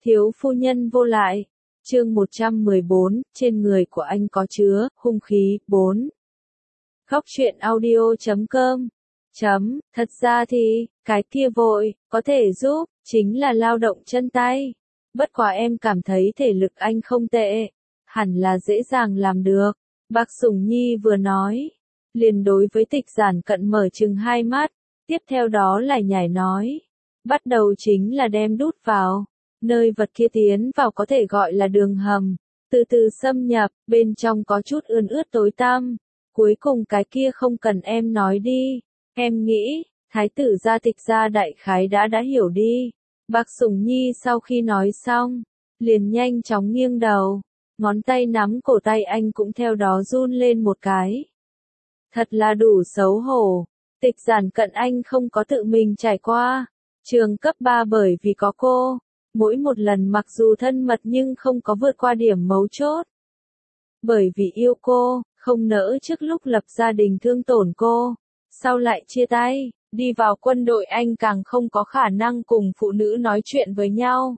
Thiếu phu nhân vô lại. Chương 114, trên người của anh có chứa hung khí. 4. Góc truyện audio.com. Thật ra thì, cái kia vội, có thể giúp, chính là lao động chân tay. Bất quá em cảm thấy thể lực anh không tệ, hẳn là dễ dàng làm được. Bác Sùng Nhi vừa nói, liền đối với Tịch Giản Cận mở trừng hai mắt, tiếp theo đó lại nhảy nói. Bắt đầu chính là đem đút vào, nơi vật kia tiến vào có thể gọi là đường hầm, từ từ xâm nhập, bên trong có chút ươn ướt tối tăm. Cuối cùng cái kia không cần em nói đi, em nghĩ, thái tử gia Tịch gia đại khái đã hiểu đi. Bác Sùng Nhi sau khi nói xong, liền nhanh chóng nghiêng đầu, ngón tay nắm cổ tay anh cũng theo đó run lên một cái. Thật là đủ xấu hổ, Tịch Giản Cận anh không có tự mình trải qua. Trường cấp 3 bởi vì có cô, mỗi một lần mặc dù thân mật nhưng không có vượt qua điểm mấu chốt. Bởi vì yêu cô, không nỡ trước lúc lập gia đình thương tổn cô, sau lại chia tay, đi vào quân đội anh càng không có khả năng cùng phụ nữ nói chuyện với nhau.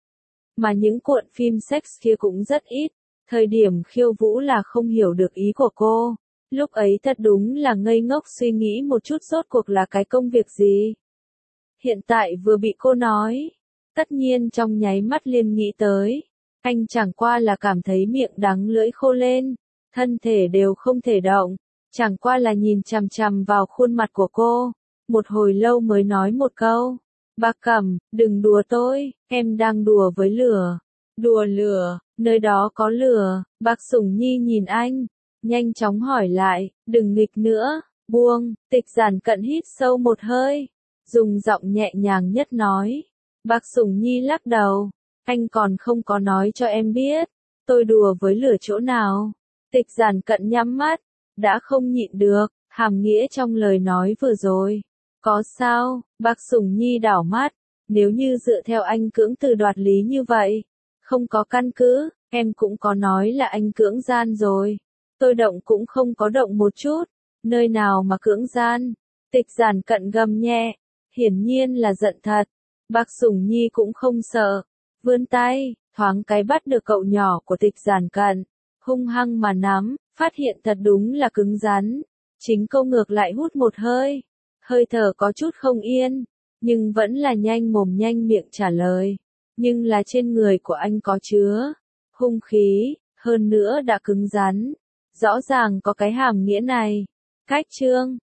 Mà những cuộn phim sex kia cũng rất ít, thời điểm khiêu vũ là không hiểu được ý của cô. Lúc ấy thật đúng là ngây ngốc suy nghĩ một chút rốt cuộc là cái công việc gì. Hiện tại vừa bị cô nói, tất nhiên trong nháy mắt liền nghĩ tới. Anh chẳng qua là cảm thấy miệng đắng lưỡi khô lên, thân thể đều không thể động, chẳng qua là nhìn chằm chằm vào khuôn mặt của cô, một hồi lâu mới nói một câu. Bác Cẩm, đừng đùa tôi, em đang đùa với lửa. Đùa lửa, nơi đó có lửa. Bác Sùng Nhi nhìn anh, nhanh chóng hỏi lại, đừng nghịch nữa, buông. Tịch Giản Cận hít sâu một hơi, dùng giọng nhẹ nhàng nhất nói. Bác Sùng Nhi lắc đầu, anh còn không có nói cho em biết, tôi đùa với lửa chỗ nào. Tịch Giản Cận nhắm mắt, đã không nhịn được, hàm nghĩa trong lời nói vừa rồi. Có sao? Bác Sùng Nhi đảo mắt, nếu như dựa theo anh cưỡng từ đoạt lý như vậy, không có căn cứ, em cũng có nói là anh cưỡng gian rồi. Tôi động cũng không có động một chút, nơi nào mà cưỡng gian. Tịch Giản Cận gầm nhẹ, hiển nhiên là giận thật. Bác Sùng Nhi cũng không sợ, vươn tay, thoáng cái bắt được cậu nhỏ của Tịch Giản Cận, hung hăng mà nắm, phát hiện thật đúng là cứng rắn. Chính câu ngược lại hút một hơi, hơi thở có chút không yên, nhưng vẫn là nhanh mồm nhanh miệng trả lời. Nhưng là trên người của anh có chứa hung khí, hơn nữa đã cứng rắn, rõ ràng có cái hàm nghĩa này. Cách chương